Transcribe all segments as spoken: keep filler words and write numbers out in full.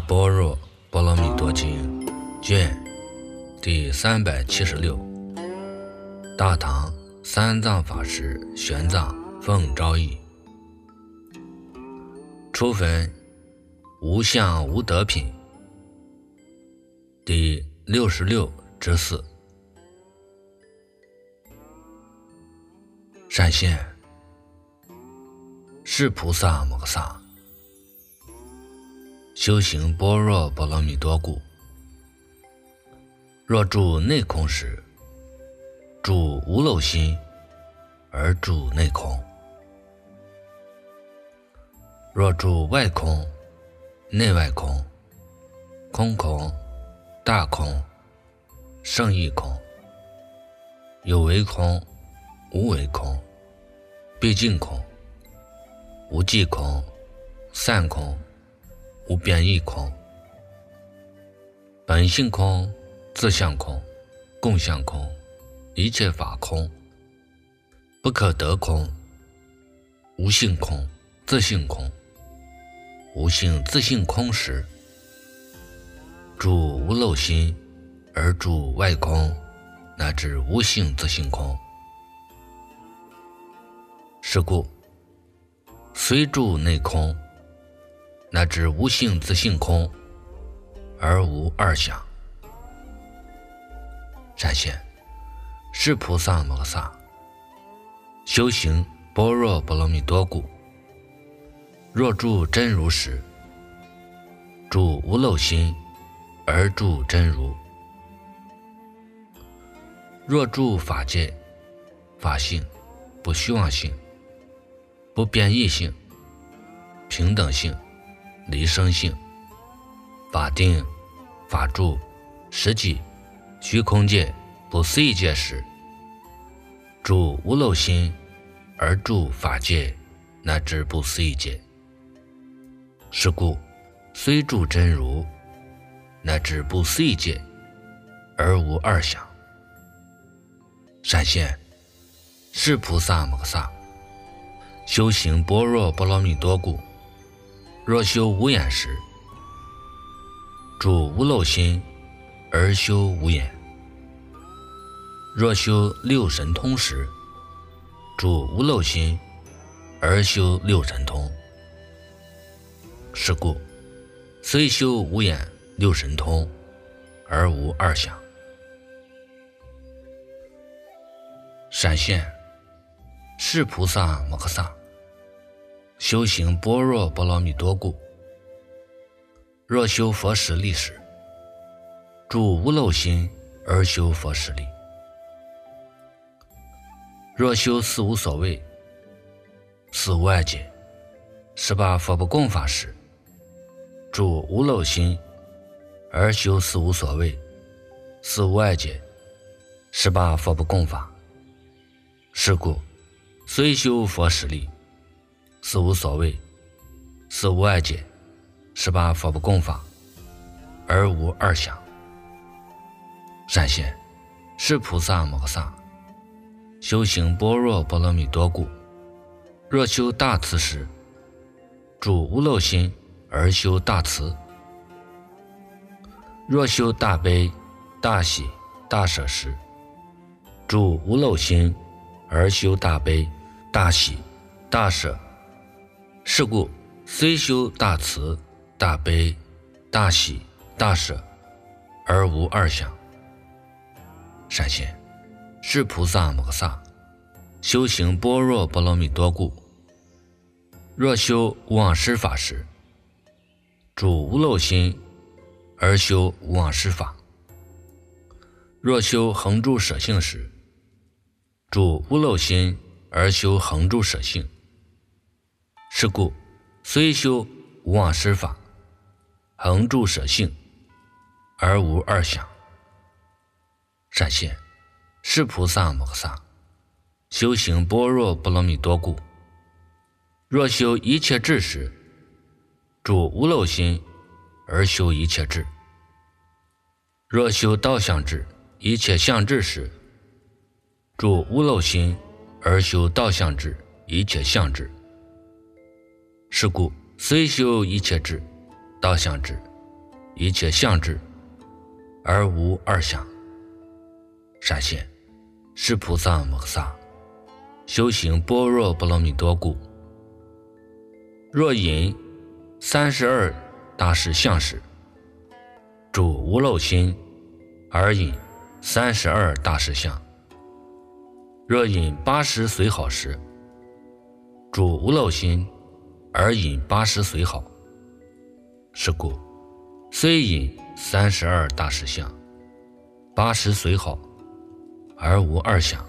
般若波罗蜜多经卷第三百七十六，大唐三藏法师玄奘奉诏译，初分无相无德品第六十六之四。闪现是菩萨摩诃萨修行般若波罗蜜多故，若住内空时，住无漏心而住内空；若住外空、内外空、空空、大空、胜义空、有为空、无为空、毕竟空、无际空、散空、无边义空、本性空、自相空、共相空、一切法空、不可得空、无性空、自性空、无性自性空时，住无漏心而住外空乃至无性自性空。是故虽住内空乃至无性自性空而无二相。闪现是菩萨摩诃萨修行般若波罗蜜多故，若住真如时，住无漏心而住真如；若住法界、法性、不虚妄性、不变异性、平等性、离生性、法定、法住、实际、虚空界、不思议界时，住无漏心而住法界乃至不思议界。是故虽住真如乃至不思议界而无二相。闪现是菩萨摩诃萨修行般若波罗蜜多故，若修无眼时，住无漏心而修无眼；若修六神通时，住无漏心而修六神通。是故虽修无眼六神通而无二相。闪现是菩萨摩诃萨修行般若波罗蜜多故，若修佛实力时，住无漏心而修佛实力；若修四无所谓、四无碍解、十八佛不共法时，住无漏心而修四无所谓、四无碍解、十八佛不共法。是故虽修佛实力、四无所谓、四无碍解、十八佛不共法而无二相。闪现是菩萨摩诃萨修行般若波罗蜜多故，若修大慈时，住无漏心而修大慈；若修大悲、大喜、大舍时，住无漏心而修大悲、大喜、大舍。是故虽修大慈、大悲、大喜、大舍而无二相。闪现是菩萨摩诃萨修行般若波罗蜜多故，若修无妄施法时，住无漏心而修无妄施法；若修恒住舍性时，住无漏心而修恒住舍性。是故虽修无妄施法、恒住舍性而无二相。闪现是菩萨摩诃萨修行般若波罗蜜多故，若修一切智时，住无漏心而修一切智；若修道相智、一切相智时，住无漏心而修道相智、一切相智。是故虽修一切智、道相智、 一切相智，而无二相。闪现是菩萨摩诃萨修行般若波罗蜜多故。若引三十二大士相时，住无漏心而引三十二大士相；若引八十随好时，住无漏心而引八十随好。是故虽引三十二大士相，八十随好，而无二相。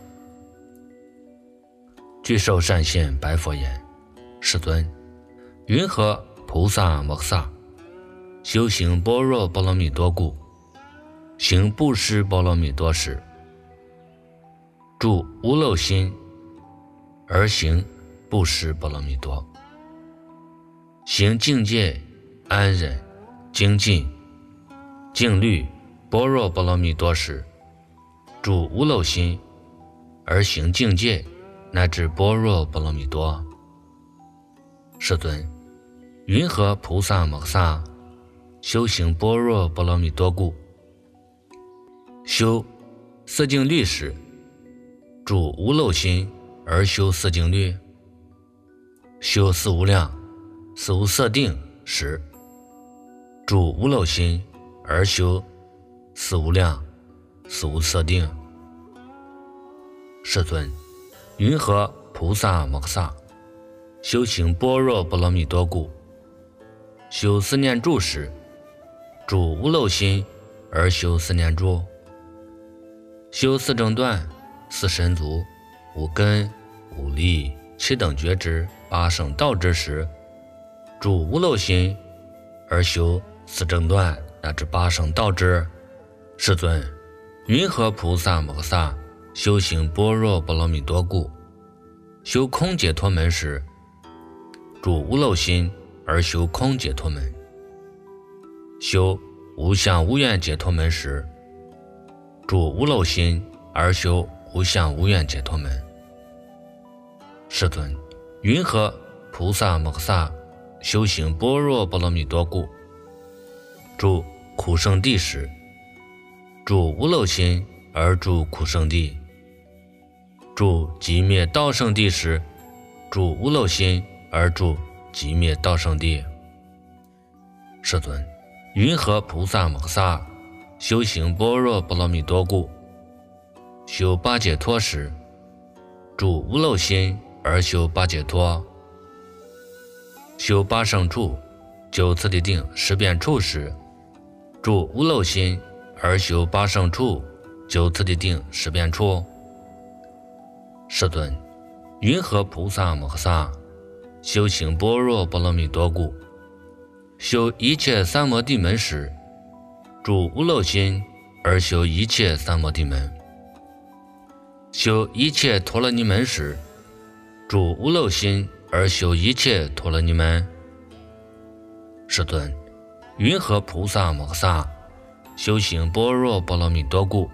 具受善现白佛言：世尊，云何菩萨摩诃萨修行般若波罗蜜多故，行布施波罗蜜多时，住无漏心而行布施波罗蜜多，行境界安忍精进静虑般若波罗蜜多时，住无漏心而行境界乃至般若波罗蜜多。世尊，云何菩萨摩诃萨修行般若波罗蜜多故，修四静虑时，住无漏心而修四静虑；修四无量四无色定时，住无漏心而修四无量四无色定。世尊，云何菩萨摩诃萨修行般若波罗蜜多故，修四念住时，住无漏心而修四念住；修四正断四神足五根五力七等觉知八圣道之时，住无漏心而修四正断乃至八圣道之。世尊，云何菩萨摩诃萨修行般若波罗蜜多故，修空解脱门时，住无漏心而修空解脱门；修无相无愿解脱门时，住无漏心而修无相无愿解脱门。世尊，云何菩萨摩诃萨修行般若波罗蜜多故，住苦圣地时，住无漏心而住苦圣地；住寂灭道圣地时，住无漏心而住寂灭道圣地。世尊，云何菩萨摩诃萨修行般若波罗蜜多故，修八解脱时，住无漏心而修八解脱；修八圣处九次第定十遍处时，住无漏心而修八圣处九次第定十遍处。世尊，云何菩萨摩诃萨修行般若波罗蜜多故，修一切三摩地门时，住无漏心而修一切三摩地门；修一切陀罗尼门时，住无漏心而修一切陀罗尼门。世尊，云何菩萨摩诃萨修行般若波罗蜜多故，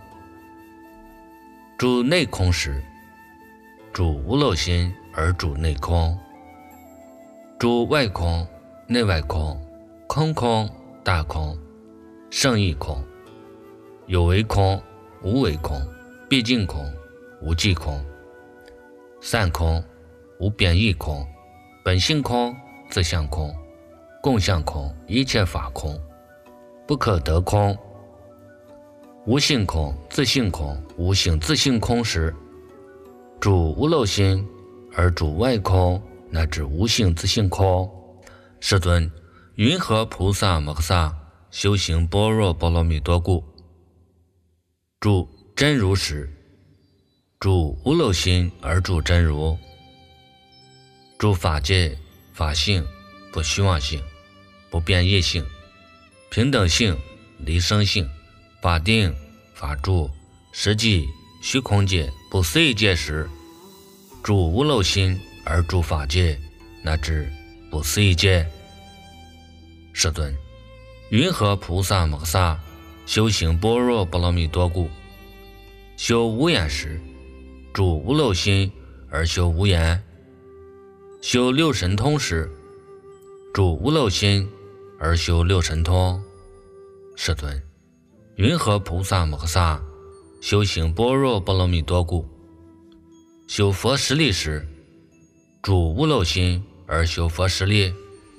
住内空时，住无漏心而住内空；住外空内外空空空大空胜义空有为空无为空毕竟空无际空散空无变异空本性空自相空共相空一切法空不可得空无性空自性空无性自性空时，住无漏心而住外空乃至无性自性空。世尊，云何菩萨摩诃萨修行般若波罗蜜多故，住真如时，住无漏心而住真如；住法界法性不虚妄性不变异性平等性离生性法定法住实际虚空界不思议界时，住无漏心而住法界乃至不思议界。世尊，云何菩萨摩诃萨修行般若波罗蜜多故，修无眼时，住无漏心而修无眼；修六神通时，住无漏心而修六神通； 世尊，云何菩萨摩诃萨修行般若波罗蜜多故，修佛十力时，住无漏心而修佛十力？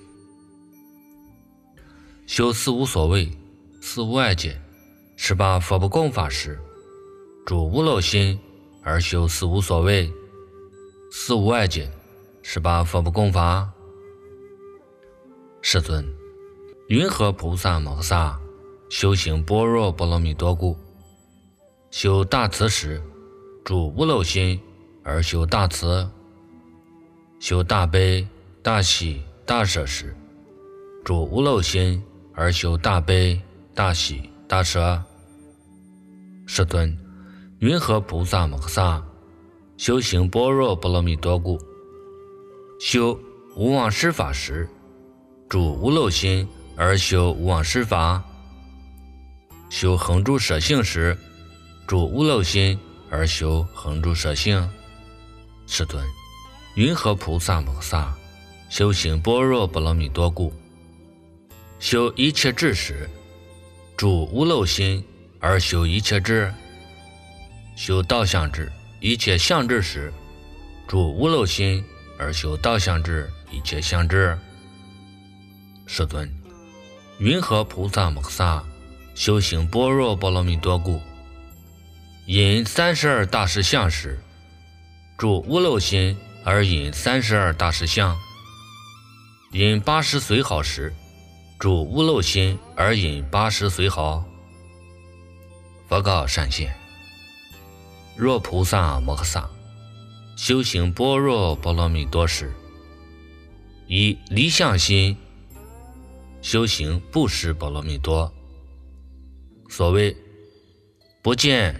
修四无所谓、四无碍界、十八佛不共法时，住无漏心而修四无所谓、四无碍界、十八佛不共法？世尊，云何菩萨摩诃萨修行般若波罗蜜多故，修大慈时，住无漏心而修大慈；修大悲、大喜、大舍时，住无漏心而修大悲、大喜、大舍。世尊，云何菩萨摩诃萨修行般若波罗蜜多故，修无妄施法时，住无漏心而修无妄施法；修恒住舍性时，住无漏心而修恒住舍性。世尊，云何菩萨摩诃萨修行般若波罗蜜多故，修一切智时，住无漏心而修一切智；修道相智一切相智时，住无漏心而修道相智一切相智。世尊，云何菩萨摩诃萨修行般若波罗蜜多故，引三十二大士相时，住无漏心而引三十二大士相；引八十随好时，住无漏心而引八十随好。佛告善现，若菩萨摩诃萨修行般若波罗蜜多时，以离相心修行布施波罗蜜多。所谓不见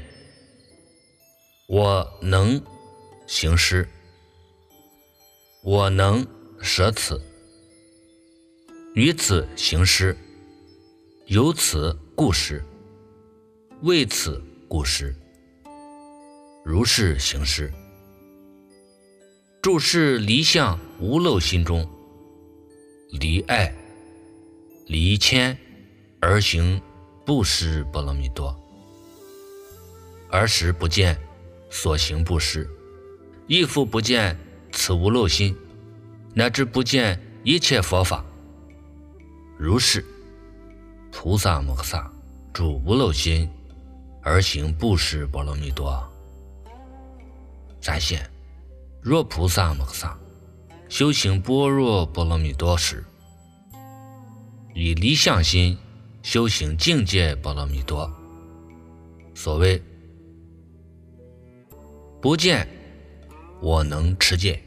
我能行施，我能舍此，于此行施，由此故施，为此故施，如是行施。住是离相无漏心中，离爱离谦而行布施波罗蜜多，而时不见所行布施，亦复不见此无漏心，乃至不见一切佛法。如是菩萨摩诃萨住无漏心而行布施波罗蜜多。善现，若菩萨摩诃萨修行般若波罗蜜多时，以离相心修行境界波罗蜜多。所谓不见我能持戒，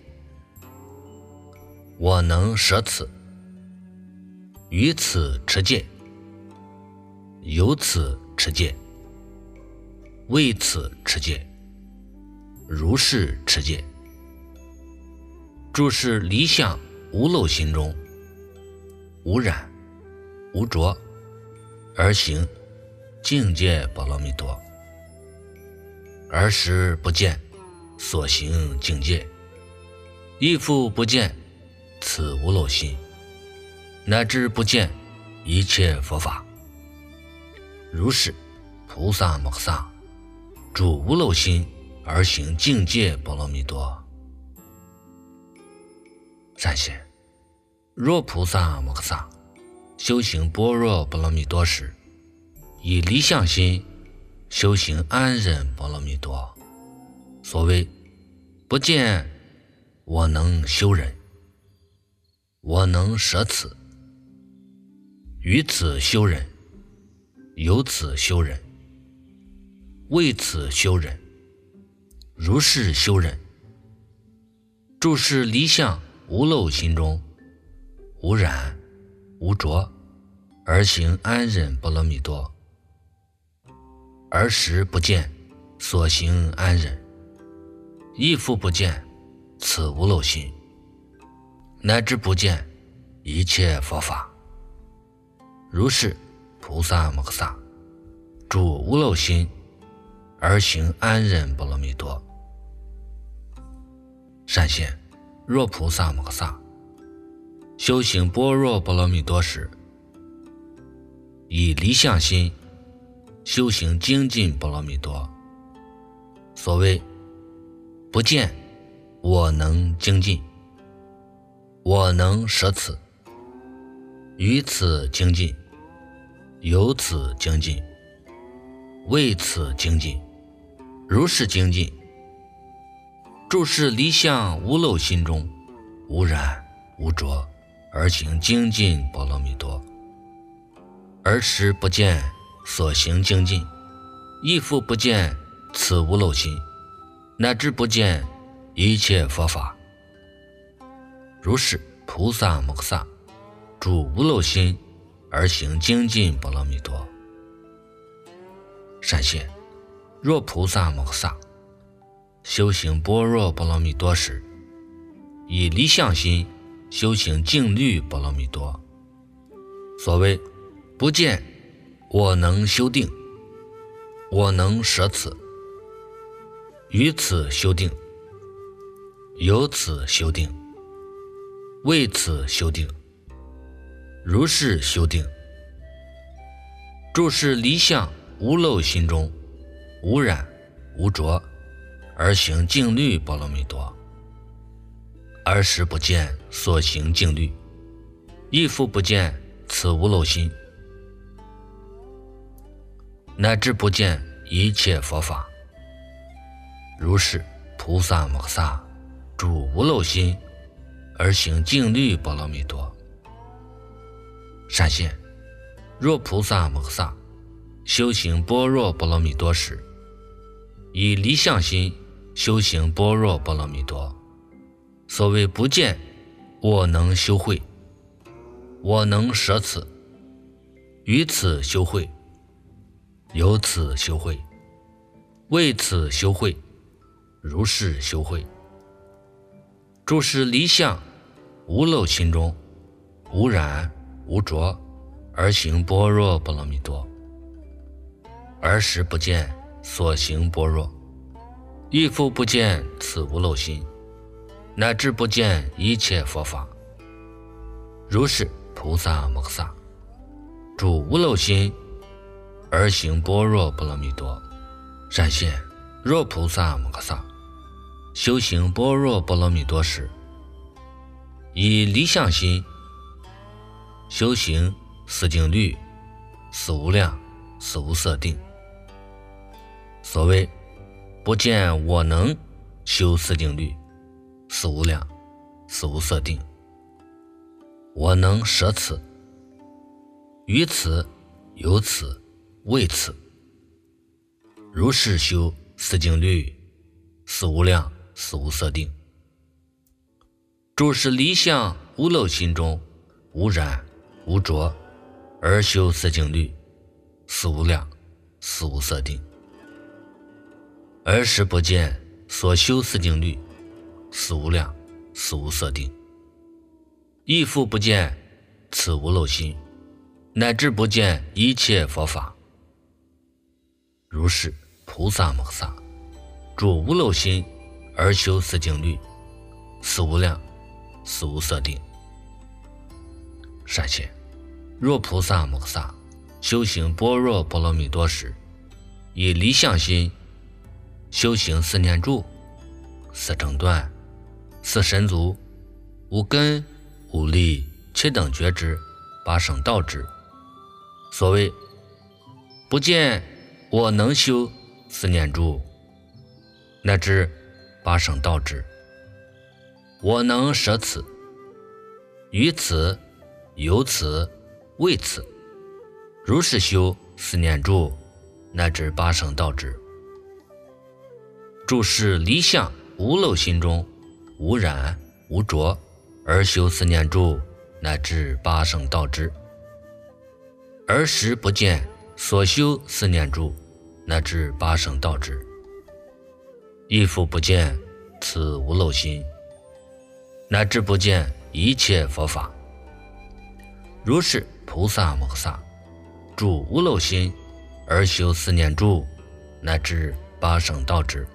我能舍此，于此持戒，由此持戒，为此持戒，如是持戒。住是离相无漏心中，无染无着，而行境界波罗蜜多，而时不见所行境界，亦复不见此无漏心，乃至不见一切佛法。如是菩萨摩诃萨住无漏心而行境界波罗蜜多。善现，若菩萨摩诃萨修行般若波罗蜜多时，以离相心修行安忍波罗蜜多。所谓不见我能修忍，我能舍此，于此修忍，由此修忍，为此修忍，如是修忍。住是离相无漏心中，无染无着，而行安忍波罗蜜多，而时不见所行安忍，亦复不见此无漏心，乃至不见一切佛法。如是菩萨摩诃萨住无漏心而行安忍波罗蜜多。善现，若菩萨摩诃萨修行般若波罗蜜多时， 以离相心修行精进波罗蜜多。所谓不见我能精进，我能舍此，于此精进，由此精进，为此精进，如是精进。注视离相无漏心中，无染无着，而行精进波罗蜜多。而时不见所行精进，亦复不见此无漏心，乃至不见一切佛法。如是菩萨摩诃萨住无漏心而行精进波罗蜜多。善现，若菩萨摩诃萨修行般若波罗蜜多时，以离相心修行静虑波罗蜜多。所谓不见我能修定，我能舍此，于此修定，由此修定，为此修定，如是修定。注视离相无漏心中，无染无着，而行静虑波罗蜜多。而时不见所行静虑，亦复不见此无漏心，乃至不见一切佛法。如是菩萨摩诃萨住无漏心而行静虑波罗蜜多。善现，若菩萨摩诃萨修行般若波罗蜜多时，以离相心修行般若波罗蜜多。所谓不见我能修慧，我能舍此，于此修慧，由此修慧，为此修慧，如是修慧。注视离相无漏心中，无染无着，而行般若波罗蜜多。而时不见所行般若，亦复不见此无漏心，乃至不见一切佛法。如是菩萨摩诃萨住无漏心而行般若波罗蜜多。善现，若菩萨摩诃萨修行般若波罗蜜多时，以离相心修行四静虑、四无量、四无色定。所谓不见我能修四静虑、四无量、四无色定，我能舍此，于此，由此，为此，如是修四静虑、四无量、四无色定。注视离相无漏心中，无染无着，而修四静虑、四无量、四无色定。而时不见所修四静虑、四无量、四无色定，亦复不见此无漏心，乃至不见一切佛法。如是菩萨摩诃萨住无漏心而修四静虑、四无量、四无色定。善现，若菩萨摩诃萨修行般若波罗蜜多时，以离相心修行四念住、四正断、四神足、五根、五力、七等觉支、八圣道支。所谓不见我能修四念住，乃至八圣道支，我能舍此，于此，由此，为此，如是修四念住，乃至八圣道支。注视离相无漏心中，无染无着，而修四念住，乃至八圣道支。而时不见所修四念住，乃至八圣道支，亦复不见此无漏心，乃至不见一切佛法。如是菩萨摩诃萨住无漏心而修四念住，乃至八圣道支。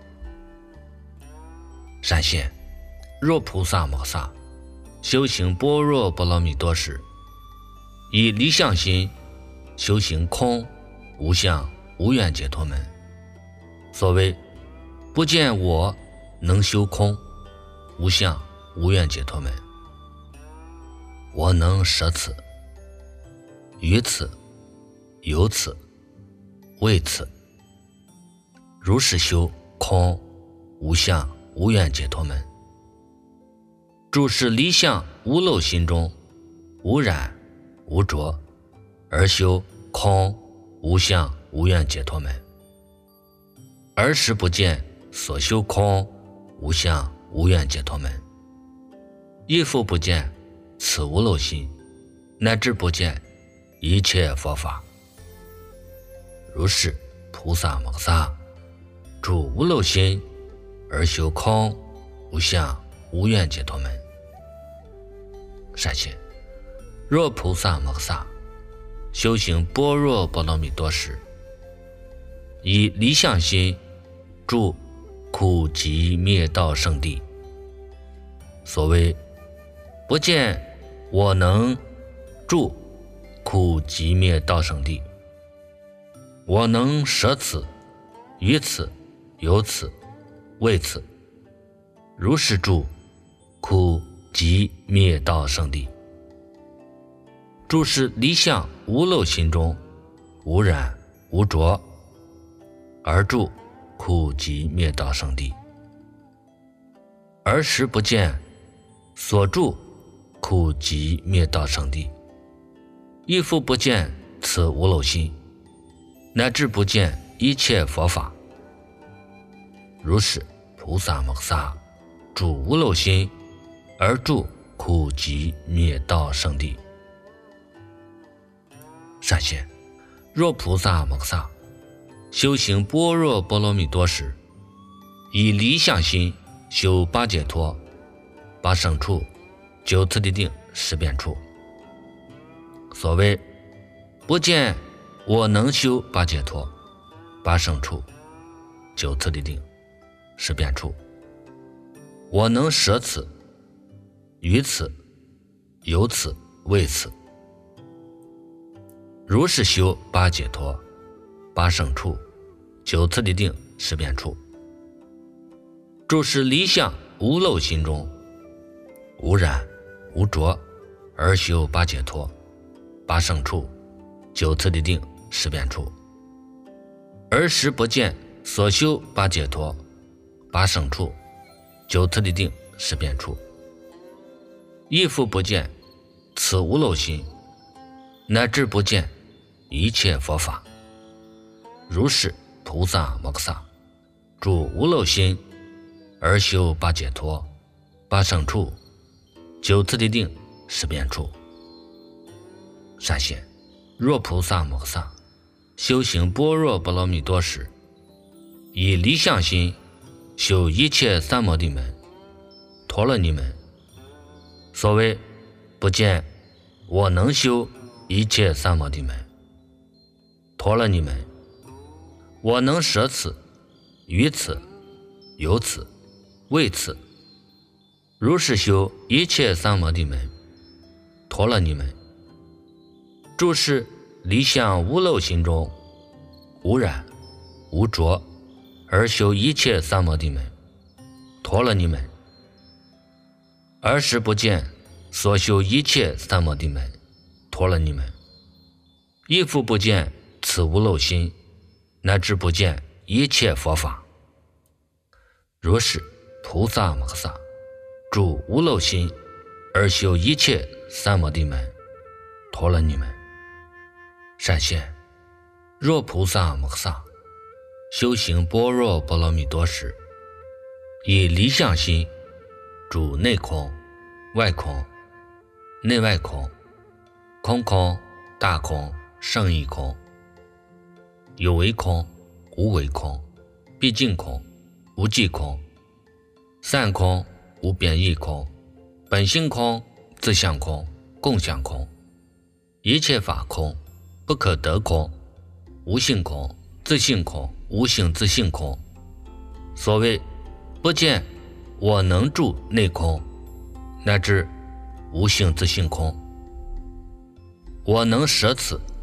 善现，若菩萨摩诃萨修行般若波罗蜜多时，以离相心修行空、无相、无愿解脱门。所谓不见我能修空、无相、无愿解脱门。我能舍此、于此、有此、为此，如是修空、无相、无愿解脱门。住是离相无漏心中，无染无着，而修空、无相、无愿解脱门。儿时不见所修空、无相、无愿解脱门，亦复不见此无漏心，乃至不见一切佛法。如是菩萨摩萨住无漏心，而修空、无相、无愿解脱门。善信，若菩萨摩萨修行般若波罗蜜多时，以离相心住苦集灭道圣地。所谓不见我能住苦集灭道圣地，我能舍此、于此、有此、为此，如是住苦集灭道圣地。住是离相无漏心中，无染无着，而住苦集灭道圣地。儿时不见所住苦集灭道圣地，亦复不见此无漏心，乃至不见一切佛法。如是菩萨摩萨住无漏心，而住苦集灭道圣地。善信，若菩萨摩萨修行般若波罗蜜多时，以离相心修八解脱、八胜处、九次第定、十遍处。所谓不见我能修八解脱、八胜处、九次第定、十遍处，我能舍此、于此、有此、为此，如是修八解脱、八胜处、九次第定、十遍处。住是离相无漏心中，无染无着，而修八解脱、八胜处、九次第定、十遍处。儿时不见所修八解脱、八胜处、九次第定、十遍处，亦复不见此无漏心，乃至不见一切佛法。如是菩萨摩萨住无漏心，而修八解脱、八胜处、九次第定、十遍处。善信，若菩萨摩萨修行般若波罗蜜多时，以离相心修一切三摩地门、陀罗尼门。所谓不见我能修一切三摩地门、陀罗尼门，我能舍此、于此、有此、为此，如是修一切三摩地门、陀罗尼门。住是离相无漏心中，无染无着，而修一切三摩地门、陀罗尼门。儿时不见所修一切三摩地门、陀罗尼门，亦复不见此无漏心，乃至不见一切佛法。如是菩萨摩萨住无漏心，而修一切三摩地门、陀罗尼门。善信，若菩萨摩萨修行般若波罗蜜多时，以离相心住内空、外空、内外空、空空、大空、胜义空、有为空、无为空、毕竟空、无际空、散空、无变异空、本性空、自相空、共相空、一切法空、不可得空、无性空、自性空、无性自性空。所谓不见我能住内空，乃至无性自性空，我能舍此、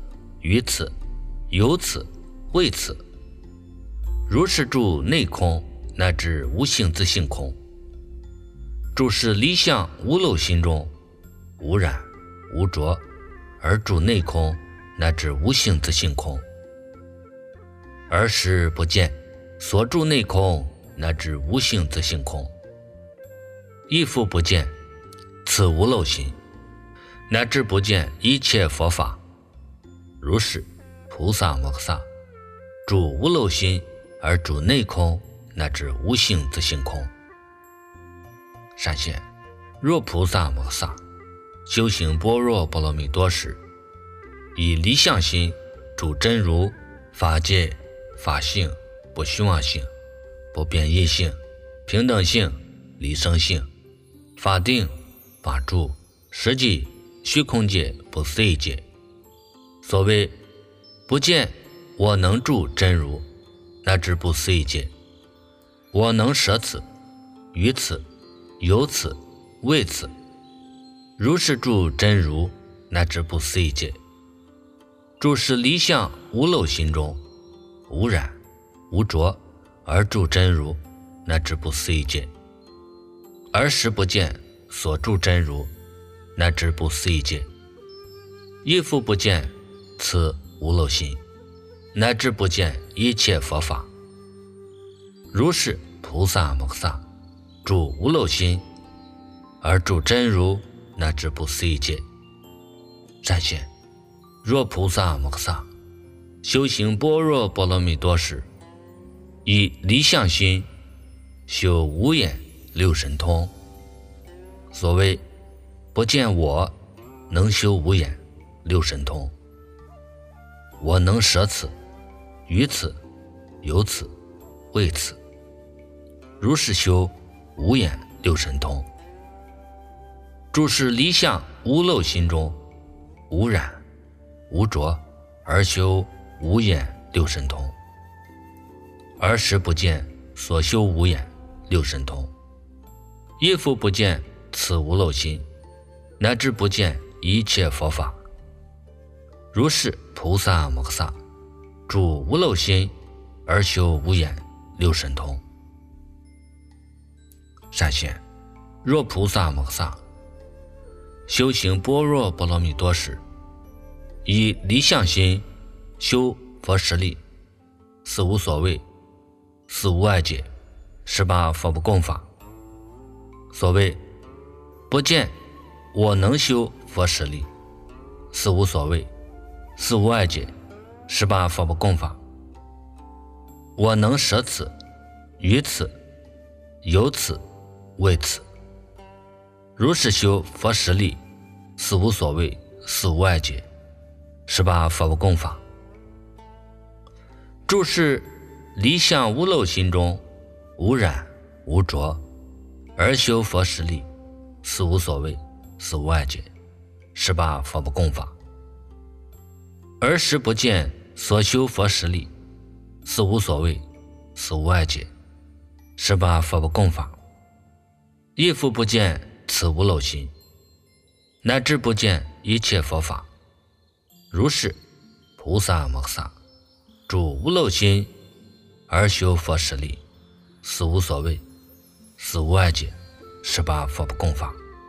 于此，由此，为此。如是住内空，乃至无性自性空。住是离相无漏心中，无染无着，而住内空，乃至无性自性空。而时不见所住内空，乃至无性自性空。亦复不见此无漏心，乃至不见一切佛法。如是菩萨摩诃萨住无漏心，而住内空，乃至无性自性空。善现，若菩萨摩诃萨修行般若波罗蜜多时，以离相心住真如法界、法性、不虚妄性、不变异性、平等性、离生性、法定、法住、实际、虚空界、不思议界。所谓不见我能住真如，乃至不思议界。我能舍此，于此，由此，为此。如是住真如，乃至不思议界。住是离相无漏心中，无染无着，而住真如，乃至不思议界。而时不见所住真如，乃至不思议界。亦复不见此无漏心，乃至不见一切佛法。如是菩萨摩诃萨住无漏心，而住真如，乃至不思议界。善现，若菩萨摩诃萨修行般若波罗蜜多时，以离相心修无眼六神通。所谓不见我能修无眼六神通。我能舍此，于此，由此，为此。如是修无眼六神通。住是离相无漏心中，无染无着，而修无眼六神通。而时不见所修无眼六神通。亦复不见此无漏心，乃至不见一切佛法。如是菩萨摩诃萨住无漏心，而修无眼六神通。善现，若菩萨摩诃萨修行般若波罗蜜多时，以离相心修佛十力，四无所谓，四无碍解，十八佛不共法。所谓不见我能修佛十力，四无所谓，四无碍解，十八佛不共法。我能舍此，于此，由此，为此。如是修佛十力，四无所谓，四无碍解，十八佛不共法。住是离相无漏心中，无染无着，而修佛十力，四无所谓，四无碍解，十八佛不共法。而时不见所修佛十力，四无所谓，四无碍解，十八佛不共法。亦复不见此无漏心，乃至不见一切佛法。如是菩萨摩诃萨住无漏心，而修佛十力，四无所谓，四无碍解，十八佛不共法。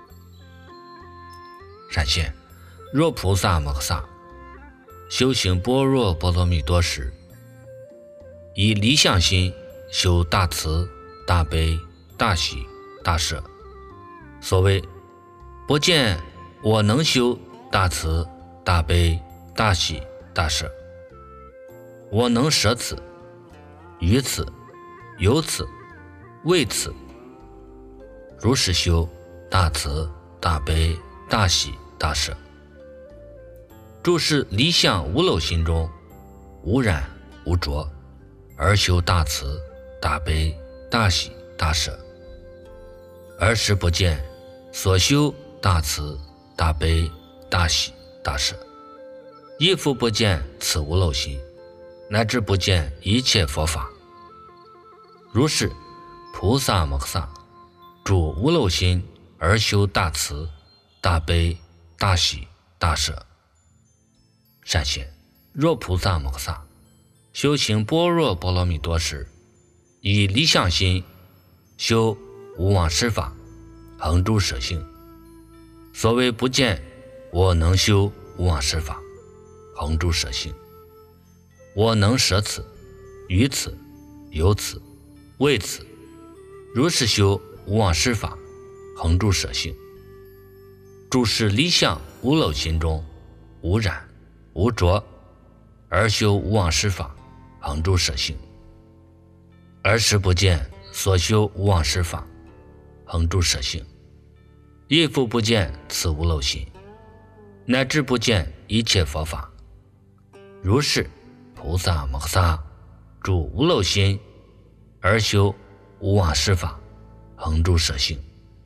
善现，若菩萨摩诃萨修行般若波罗蜜多时，以离相心修大慈大悲大喜大舍。所谓不见我能修大慈大悲大喜大舍。我能舍此，于此，由此，为此。如是修大慈大悲大喜大舍。住是离相无漏心中，无染无着，而修大慈大悲大喜大舍。而时不见所修大慈大悲大喜大舍。亦复不见此无漏心，乃至不见一切佛法。如是菩萨摩诃萨住无漏心，而修大慈大悲大喜大舍。善现， 若菩萨摩诃萨修行般若波罗蜜多时，以理想心修无妄施法，恒住舍性。所谓不见我能修无妄施法，恒住舍性。我能舍此，于此，有此，为此，如是修无妄施法，恒住舍性。注视离相无漏心中，无染无着，而修无妄施法，恒住舍性。而时不见所修无妄施法，恒住舍性。亦复不见此无漏心，乃至不见一切佛法。如是菩萨摩诃萨住无漏心，而修无妄施法，恒住舍性。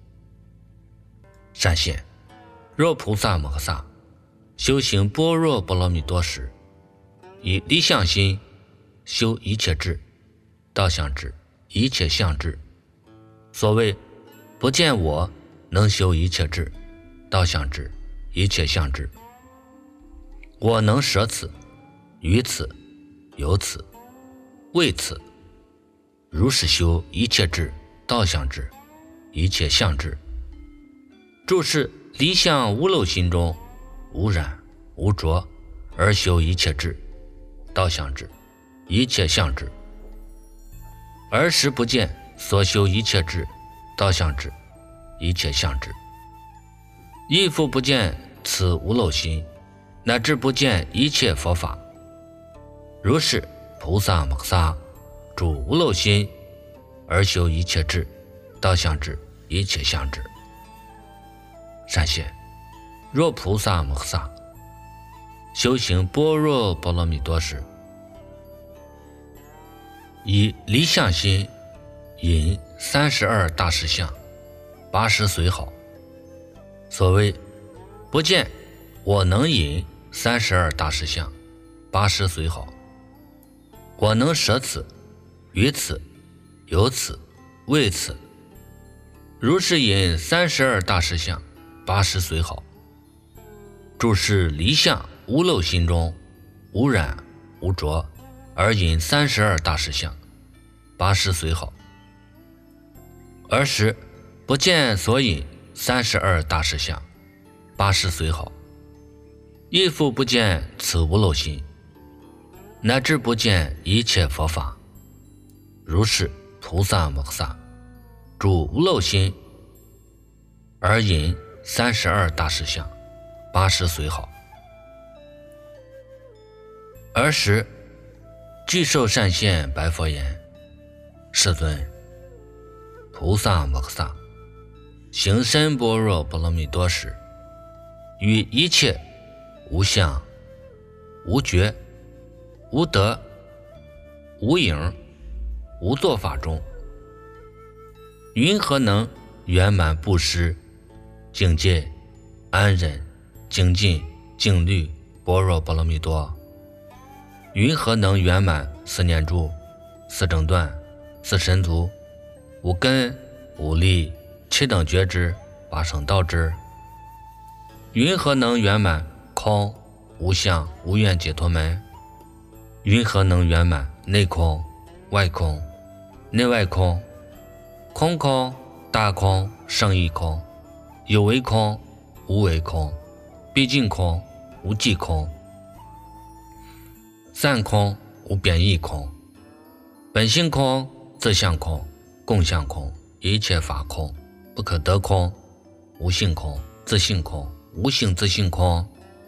善现，若菩萨摩诃萨修行般若波罗蜜多时，以离相心修一切智、道相智、一切相智。所谓不见我能修一切智、道相智、一切相智。我能舍此，于此，有此，为此，如是修一切智、道相智、一切相智。注视离相无漏心中，无染无着，而修一切智、道相智、一切相智。而时不见所修一切智、道相智、一切相智。亦复不见此无漏心，乃至不见一切佛法。如是菩萨摩诃萨住无漏心，而修一切智、道相智、一切相智。善现，若菩萨摩诃萨修行般若波罗蜜多时，以离相心引三十二大实相，八十随好。所谓不见我能引三十二大实相，八十随好。我能舍此，于此，有此，为此，如是引三十二大实相，八十随好。注视离相无漏心中，无染无着，而引三十二大实相，八十随好。而时不见所引三十二大实相，八十随好。亦复不见此无漏心，乃至不见一切佛法。如是菩萨摩诃萨住无漏心，而引三十二大实相，八十随好。而时具受善现白佛言：世尊，菩萨摩诃萨行深般若波罗蜜多时，于一切无相、无觉、无得、无影、无作法中，云何能圆满布施、境界、安忍、精进、静虑、般若波罗蜜多？云何能圆满四念住、四正断、四神足、五根、五力、七等觉知、八圣道知？云何能圆满空、无相、无愿解脱门？云何能圆满内空、外空、内外空、空空、大空、胜义空、有为空、无为空、毕竟空、无际空、散空、无变异空、本性空、自相空、共相空、一切法空、不可得空、无性空、自性空、无性自性空？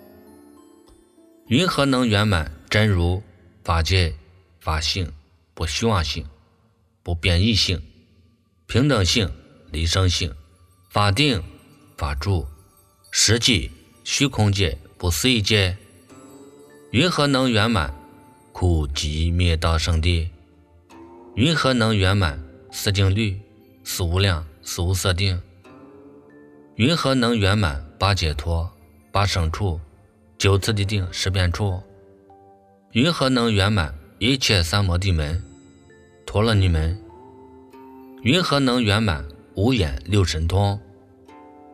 云何能圆满真如、法界、法性、不虚妄性、不变异性、平等性、离生性、法定、法住、实际、虚空界、不思议界？云何能圆满苦集灭道圣地？云何能圆满四净律、四无量、四无色定？云何能圆满八解脱、八胜处、九次第定、十变处？云何能圆满一切三摩地门、陀罗尼门？云何能圆满五眼六神通？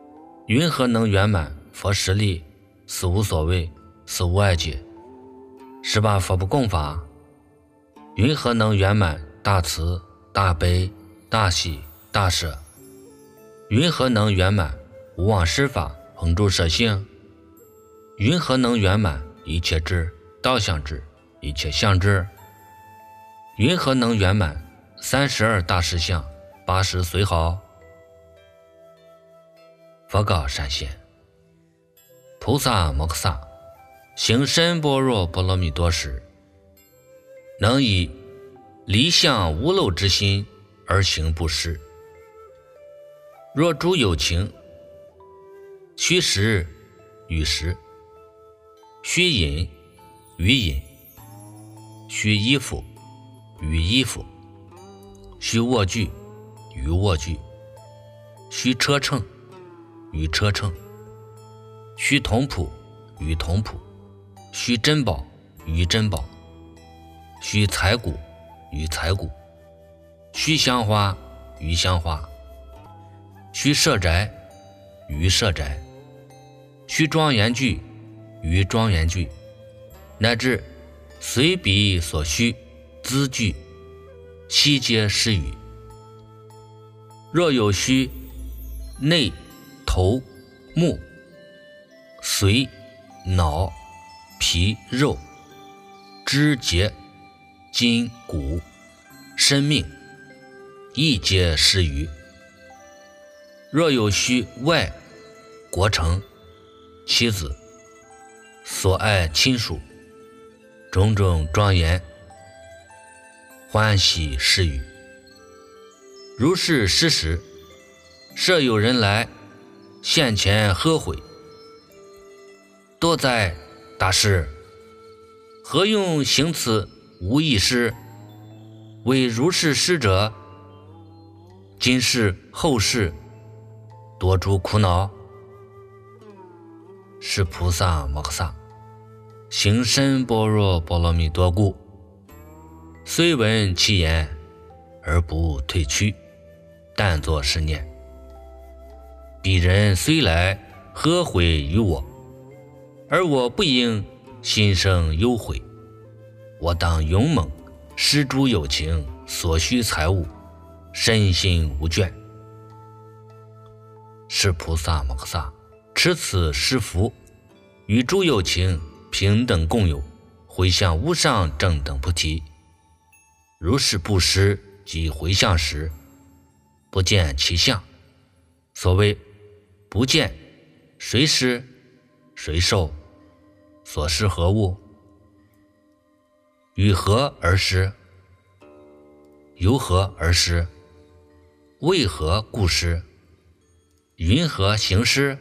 云何能圆满佛实力、四无所谓、四无碍解？ 十八佛不共法，云何能圆满大慈大悲大喜大舍？云何能圆满无妄施法恒住舍性？云何能圆满一切智道相智一切相智？云何能圆满三十二大实相八十随好？佛告善现：菩萨摩诃萨行深般若波罗蜜多时，能以离相无漏之心而行布施。若诸有情，须食与食，须饮与饮，须衣服与衣服，须卧具与卧具，须车乘与车乘，须铜仆与铜仆，须珍宝与珍宝，须财谷与财谷，须香花与香花，须舍宅与舍宅，须庄严具与庄严具，乃至随彼所需资具，悉皆施予。若有须内头目髓脑皮肉肢节筋骨生命，亦皆施予。若有须外国城妻子所爱亲属种种庄严欢喜施予。如是施时，设有人来现前喝悔，多哉大师，何用行此无益施？为如是施者，今世后世多诸苦恼。是菩萨摩诃萨行深般若波罗蜜多故，虽闻其言而不退屈，但作是念：彼人虽来喝悔于我，而我不应心生忧悔，我当勇猛施诸有情所需财物，身心无倦。是菩萨摩诃萨持此施福，与诸有情平等共有，回向无上正等菩提。如是布施及回向时，不见其相。所谓不见，谁施谁受，所施何物，与何而施，由何而施，为何故施，云何行施？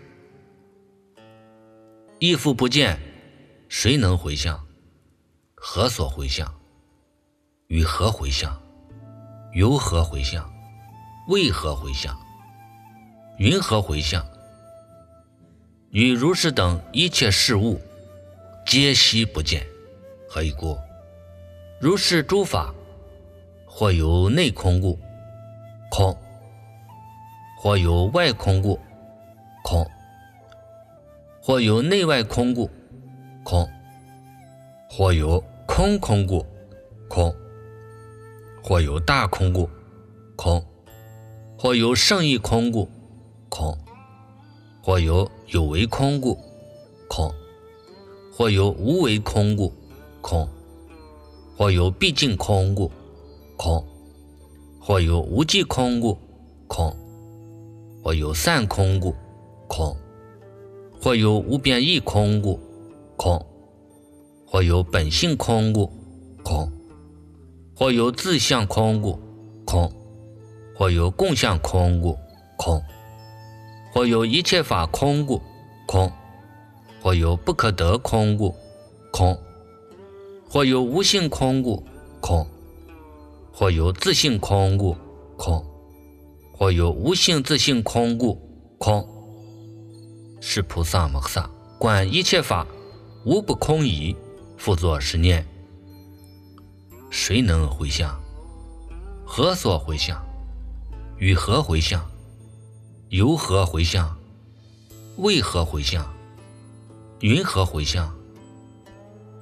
亦复不见，谁能回向？何所回向？与何回向？由何回向？为何回向？云何回向？与如是等一切事物，皆悉不见。何以故？如是诸法，或有内空故，空；或有外空故，空；或有内外空故，空；或有空空故，空；或有大空故，空；或有胜义空故，空；或有有为空故，空；或有无为空故，空；或有毕竟空故，空；或有无际空故，空；或有散空故，空；或有无边义空故，空；或有本性空故，空；或有自相空故，空；或有共相空故，空；或有一切法空故，空；或有不可得空故，空；或有无性空故，空；或有自性空故，空；或有无性自性空故，空。是菩萨摩诃萨观一切法无不空矣，复作是念：谁能回向？何所回向？与何回向？由何回向？为何回向？云何回向？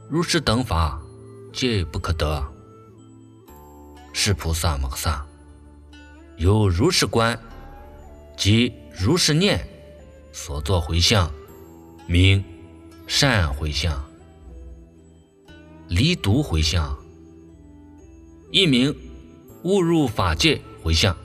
如是等法，皆不可得。是菩萨摩诃萨有如是观即如是念所作回向，名善回向、离毒回向，一名误入法界回向。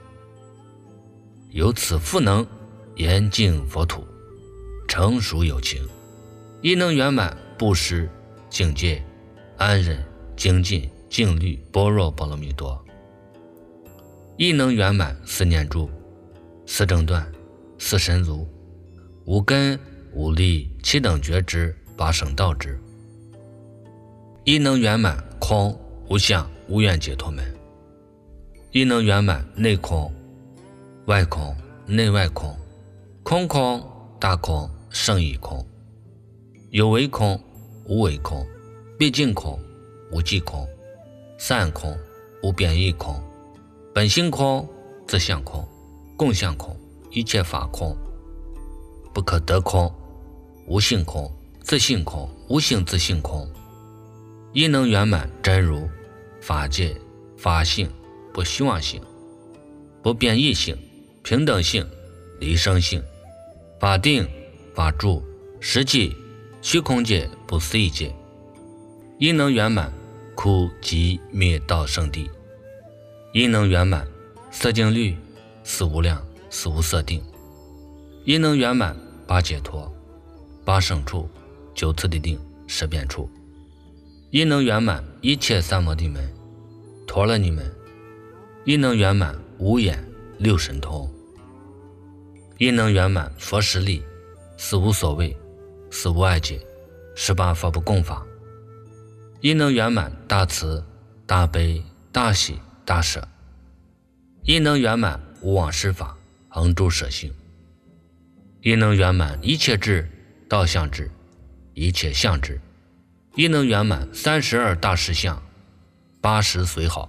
由此复能严净佛土，成熟有情，亦能圆满布施、境界、安忍、精进、静虑、般若波罗蜜多，亦能圆满四念住、四正断、四神足、五根、五力、七等觉支、八圣道支，亦能圆满空、无相、无愿解脱门，亦能圆满内空、外空、内外空、空空、大空、胜义空、有为空、无为空、毕竟空、无际空、散空、无变异空、本性空、自相空、共相空、一切法空、不可得空、无性空、自性空、无性自性空，亦能圆满真如、法界、法性、不虚妄性、不变异性、平等性、离生性、法定、法住、实际、虚空界、不思议界，亦能圆满苦集灭道圣地，亦能圆满色净律、四无量、四无色定，亦能圆满八解脱、八圣处、九次第定、十变处，亦能圆满一切三摩地门、陀罗尼门，亦能圆满五眼六神通，亦能圆满佛实力、四无所谓、四无碍解、十八佛不共法，亦能圆满大慈、大悲、大喜、大舍，亦能圆满无妄施法、恒住舍性，亦能圆满一切智、道相智、一切相智，亦能圆满三十二大实相、八十随好。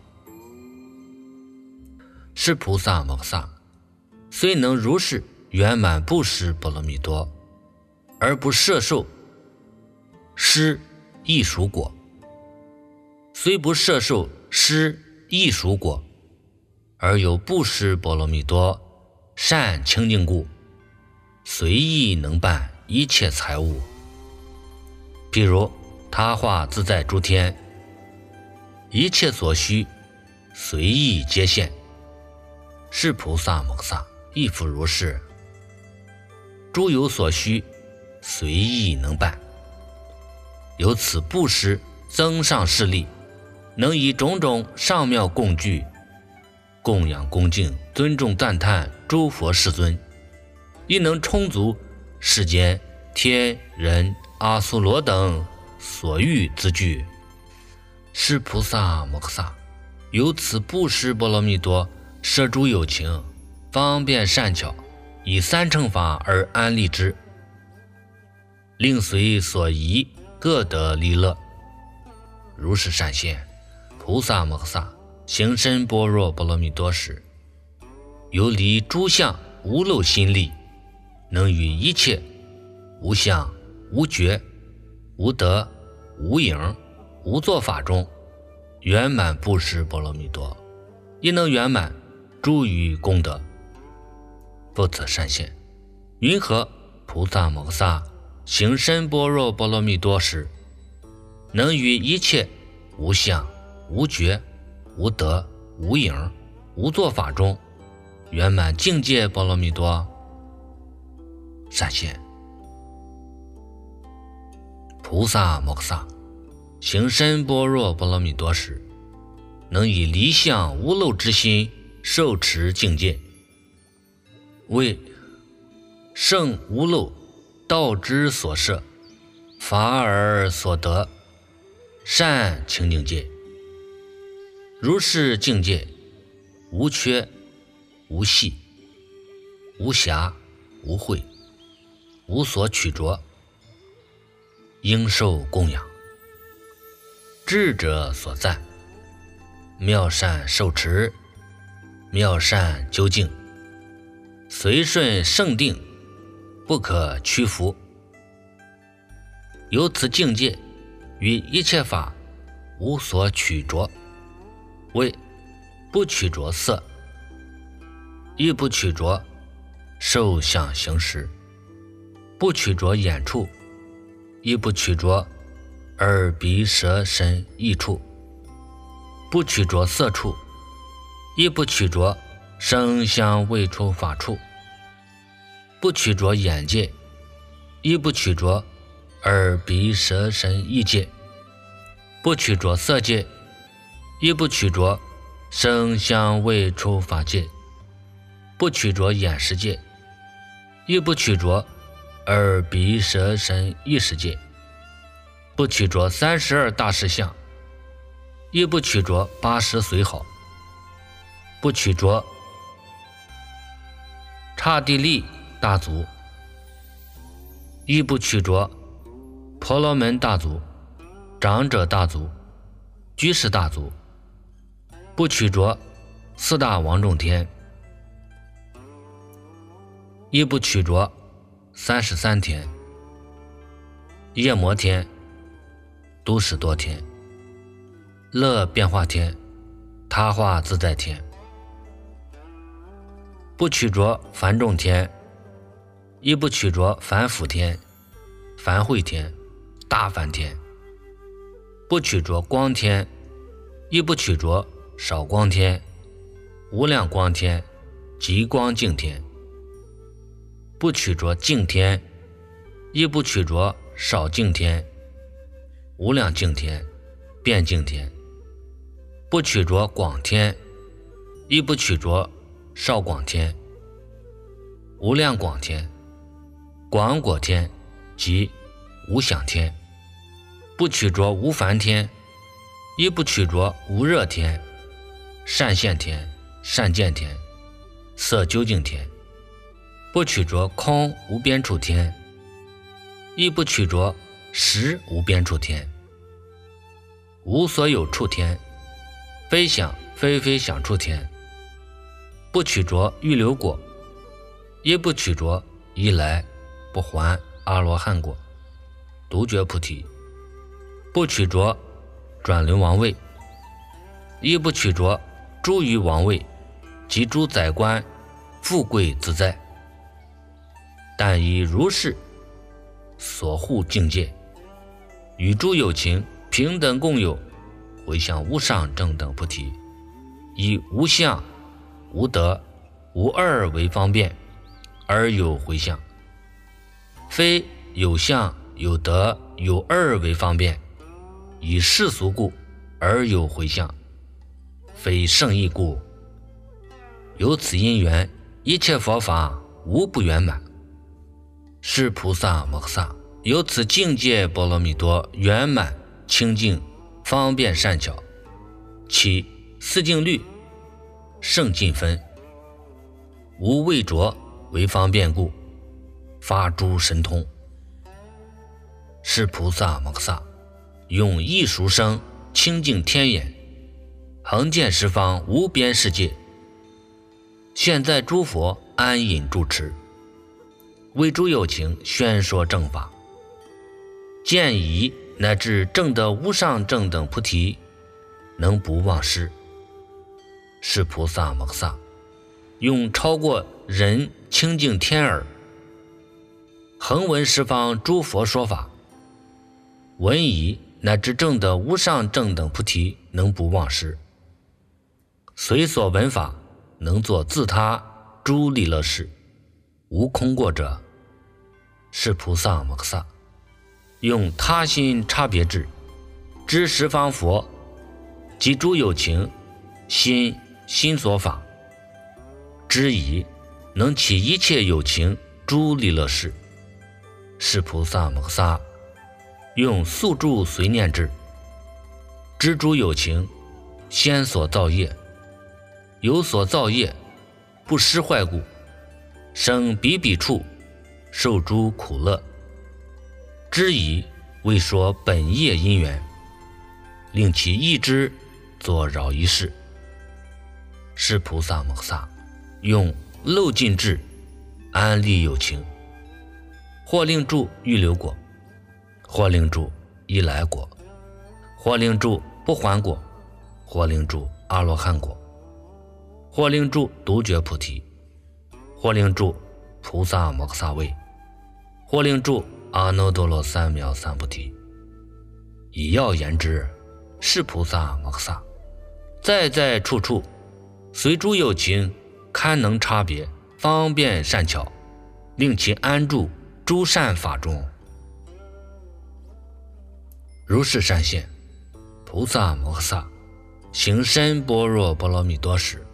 是菩萨摩诃萨虽能如是圆满布施波罗蜜多，而不摄受施异熟果，虽不摄受施异熟果，而有布施波罗蜜多善清净故，随意能办一切财物。譬如他化自在诸天，一切所需随意皆现。是菩萨摩诃萨亦复如是，诸有所需随意能办。由此布施增上势力，能以种种上妙供具供养恭敬尊重赞叹诸佛世尊，亦能充足世间天人阿苏罗等所欲之具。是菩萨摩诃萨由此布施波罗蜜多，摄诸有情，方便善巧，以三乘法而安立之，令随所宜各得利乐。如是善现，菩萨摩诃萨行深般若波罗蜜多时，由离诸相无漏心力，能于一切无相、无觉、无得、无影、无作法中圆满布施波罗蜜多，亦能圆满诸于功德。复此善现，云何菩萨摩诃萨行深般若波罗蜜多时，能于一切无相、无觉、无得、无影、无作法中圆满境界波罗蜜多？善现，菩萨摩诃萨行深般若波罗蜜多时，能以离相无漏之心受持境界，为圣无漏道之所摄，法尔所得善清净界。如是境界，无缺、无隙、无瑕、无秽，无所取着，应受供养。智者所赞，妙善受持，妙善究竟，随顺圣定，不可屈服。由此境界， 于一切法无所取着，为不取着色，亦不取着受想行识，不取着眼处，亦不取着耳鼻舌身意处，不取着色处，亦不取着声香味触法处，不取着眼界，亦不取着耳鼻舌身意界，不取着色界，亦不取着声香味触法界，不取着眼识界，亦不取着耳鼻舌身意识界，不取着三十二大士相，亦不取着八十随好，不取着刹帝利大族，亦不取着婆罗门大族、长者大族、居士大族，不取着四大王众天，亦不取着三十三天、夜摩天、都市多天、乐变化天、他化自在天，不取着梵众天，亦不取着梵辅天、梵会天、大梵天，不取着光天，亦不取着少光天、无量光天、极光净天，不取着净天，亦不取着少净天、无量净天、变净天，不取着广天，亦不取着少广天、无量广天、广果天及无想天，不取着无烦天，亦不取着无热天、善现天、善见天、色究竟天，不取着空无边处天，亦不取着实无边处天，无所有处天，非想非非想处天，不取着预流果，亦不取着一来不还阿罗汉果、独觉菩提，不取着转轮王位，亦不取着诸于王位及诸宰官富贵自在，但以如是所护境界，与诸有情平等共有，回向无上正等菩提，以无相无得无二为方便而有回向，非有相有得有二为方便，以世俗故而有回向，非圣意故。由此因缘，一切佛法无不圆满。是菩萨摩诃萨由此境界波罗蜜多圆满清净方便善巧，其四境律胜尽分，无畏着为方便故，发诸神通。是菩萨摩诃萨用一熟声清净天眼，恒见十方无边世界，现在诸佛安隐住持，为诸有情宣说正法，见疑乃至证得无上正等菩提，能不忘失。是菩萨摩诃萨用超过人清净天耳，恒闻十方诸佛说法，闻疑乃至证得无上正等菩提，能不忘失。随所闻法，能作自他诸利乐事，无空过者。是菩萨摩诃萨用他心差别智，知十方佛及诸有情心心所法，知疑能起一切有情诸利乐事。是菩萨摩诃萨用速住随念智，知诸有情先所造业，有所造业不失坏故，生彼彼处受诸苦乐。知疑为说本业因缘，令其意知作扰一事。是菩萨摩诃萨用漏尽智安利有情，或令住预流果，或令住一来果， 或令住不还果，或令住阿罗汉果，或令住独觉菩提，或令住菩萨摩诃萨位，或令住阿耨多罗三藐三菩提。以要言之，是菩萨摩诃萨在在处处随诸有情，堪能差别，方便善巧，令其安住诸善法中。如是善现，菩萨摩诃萨行深般若波罗蜜多时，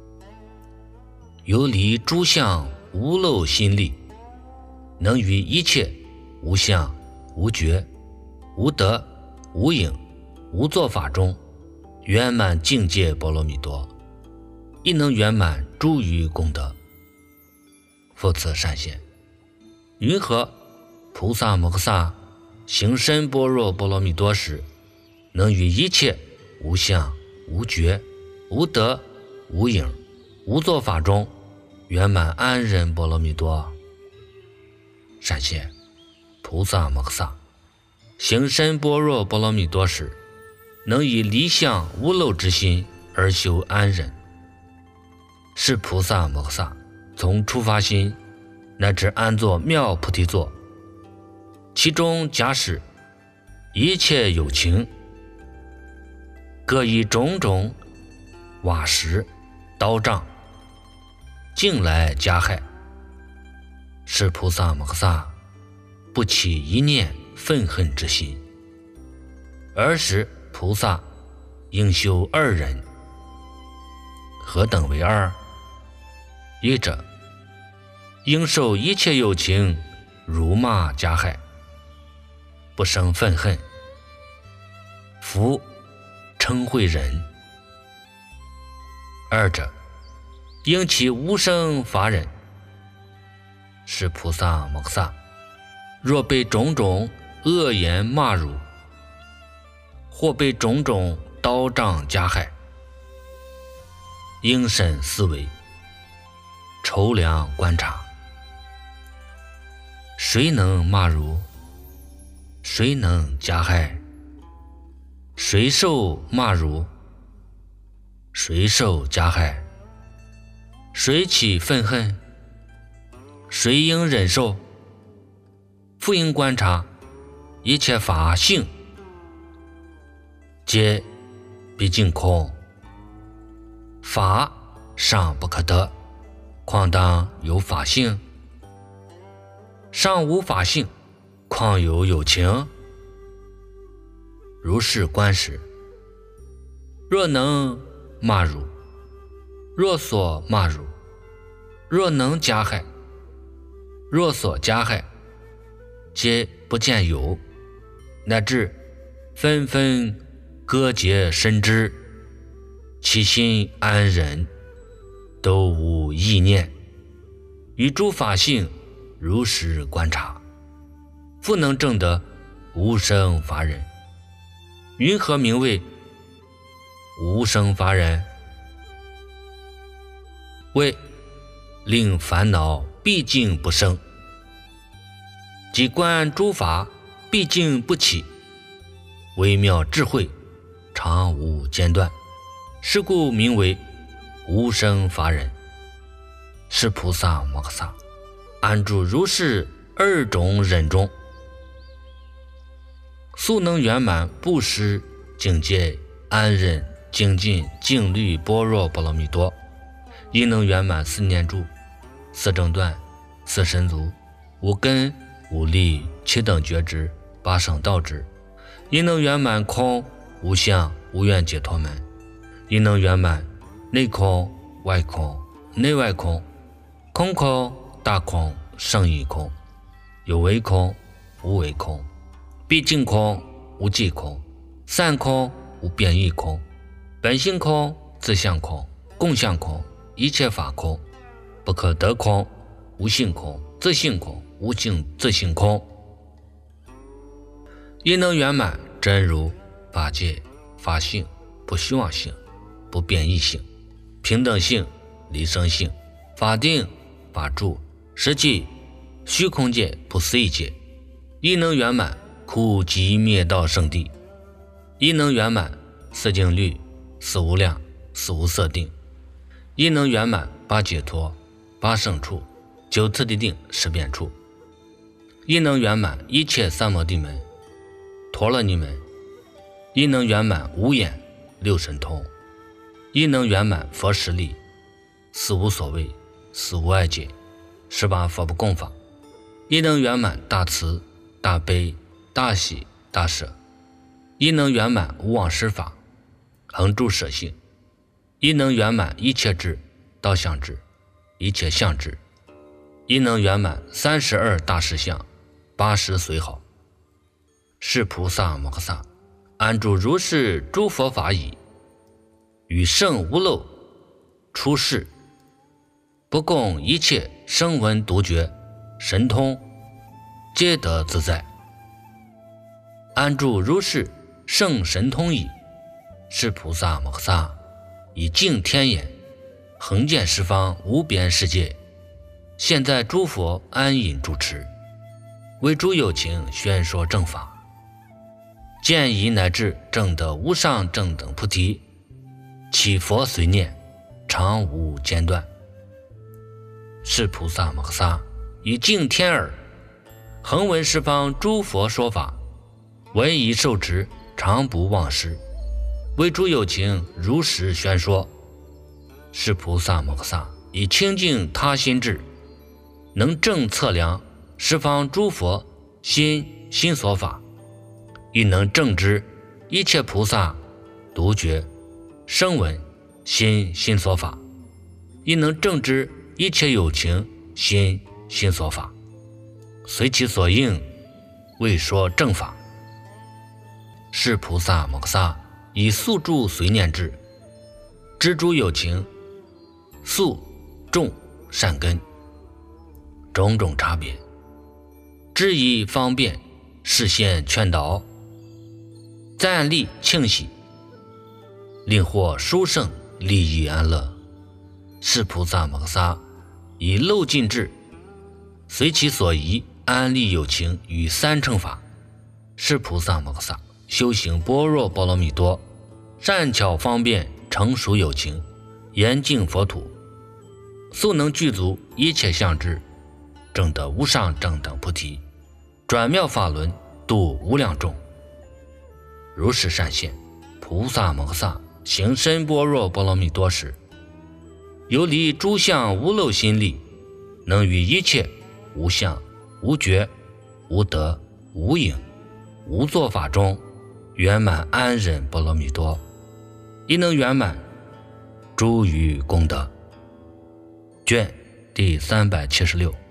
游离诸相无漏心力，能于一切无相无觉无得无影无作法中圆满境界波罗蜜多，亦能圆满诸余功德。复次善现，云何菩萨摩诃萨行深般若波罗蜜多时，能于一切无相无觉无得无影无作法中圆满安忍波罗蜜多？善现，菩萨摩诃萨行深般若波罗蜜多时，能以离相无漏之心而修安忍。是菩萨摩诃萨从初发心乃至安坐妙菩提座，其中假使一切有情，各以种种瓦石刀杖径来加害，是菩萨摩诃萨不起一念愤恨之心。尔时菩萨应修二忍。何等为二？一者，应受一切有情辱骂加害，不生愤恨，夫称慧忍。二者，应其无生法忍。是菩萨摩诃萨若被种种恶言骂辱，或被种种刀杖加害，应审思维，筹量观察，谁能骂辱？谁能加害？谁受骂辱？谁受加害？谁起愤恨？谁应忍受？复应观察一切法性，皆毕竟空，法尚不可得，况当有法性？尚无法性，况有有情？如是观时，若能骂辱，若所骂辱，若能加害，若所加害，皆不见有，乃至纷纷割截身之，其心安忍，都无意念，与诸法性如实观察，复能证得无生法忍。云何名为无生法忍？为令烦恼毕竟不生，即观诸法毕竟不起，微妙智慧常无间断，是故名为无生法忍。是菩萨摩诃萨安住如是二种忍中，速能圆满布施境界安忍精进静虑般若波罗蜜多，亦能圆满四念住、四正断、四神足、五根、五力、七等觉知、八圣道知，亦能圆满空、无相、无愿解脱门，亦能圆满内空、外空、内外空、空空、大空、胜义空、有为空、无为空、毕竟空、无际空、散空、无变异空、本性空、自相空、共相空、一切法空、不可得空、无性空、自性空、无性自性空，亦能圆满真如、法界、法性、不虚妄性、不变异性、平等性、离生性、法定、法住、实际、虚空界、不思议界，亦能圆满苦集灭道圣地， 一能圆满，四境律，四无量，四无色定。一能圆满，八解脱，八胜处，九次第定，十变处。一能圆满，一切三摩地门，陀罗尼门。一能圆满，五眼，六神通。一能圆满，佛实力，四无所谓，四无碍解，十八佛不共法。一能圆满，大慈大悲大喜大舍。一能圆满，无妄施法，恒住舍性。一能圆满，一切智道相智，一切相智。一能圆满，三十二大实相，八十随好。是菩萨摩诃萨安住如是诸佛法已，与圣无漏出世，不共一切声闻独觉神通，皆得自在。安住如是圣神通已，是菩萨摩诃萨以净天眼横见十方无边世界，现在诸佛安隐住持，为诸有情宣说正法，见疑乃至证得无上正等菩提，其佛随念，常无间断。是菩萨摩诃萨以净天耳恒闻十方诸佛说法，闻已受持，常不忘失，为诸有情如实宣说。是菩萨摩诃萨以清净他心智，能正测量十方诸佛心心所法，亦能正知一切菩萨独觉声闻心心所法，亦能正知一切有情心心所法，随其所应为说正法。是菩萨摩诃萨以宿住随念智，知诸有情宿众善根种种差别，知以方便示现劝导，赞励庆喜，令获殊胜利益安乐。是菩萨摩诃萨以漏尽智，随其所宜安利有情与三乘法。是菩萨摩诃萨修行般若波罗蜜多，善巧方便成熟有情，严净佛土，速能具足一切相智，证得无上正等菩提，转妙法轮，度无量众。如是善现，菩萨摩诃萨行深般若波罗蜜多时，游离诸相无漏心力，能于一切无相无觉无得无影无作法中圆满安忍波罗蜜多，亦能圆满诸余功德。卷第三百七十六。